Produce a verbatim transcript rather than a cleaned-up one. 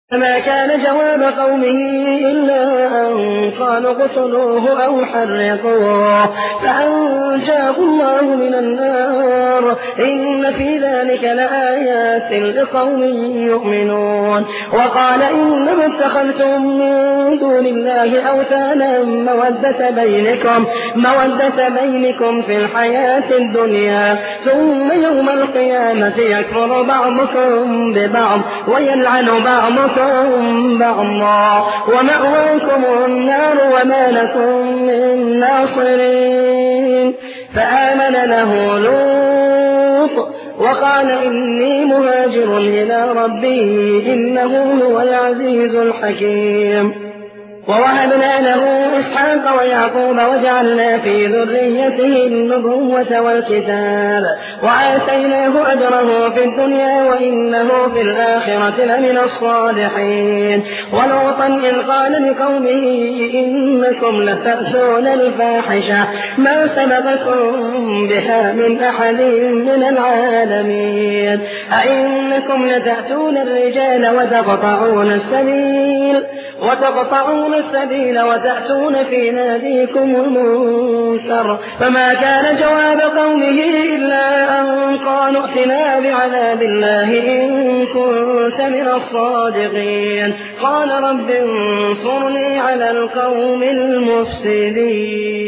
فما كان جواب قومه إلا أن قالوا اقتلوه أو حرقوه فأنجاه الله من النار إن في ذلك لآيات لقوم يؤمنون. وقال إنما اتخذتم من دون الله أوثانا مودة بينكم, مودة بينكم في الحياة الدنيا ثم يوم القيامة يكفر بعضكم ببعض ويلعن بعضكم بعضا ومأواكم النار وما لكم من ناصرين. فآمن له لوط وقال إني مهاجر إلى ربي إنه هو العزيز الحكيم. ووهبنا له إسحاق ويعقوب وجعلنا في ذريته النبوة والكتاب وآتيناه أجره في الدنيا وإنه في الآخرة لمن الصالحين. ولوطا إذ قال لقومه إنكم لتأتون الفاحشة ما سبقكم بها من أحد من العالمين أئنكم لتأتون الرجال وتقطعون السبيل وتقطعون السبيل وتأتون في ناديكم المنكر. فما كان جواب قومه إلا أن قالوا ائتنا بعذاب الله إن كنت من الصادقين. قال رب انصرني على القوم المفسدين.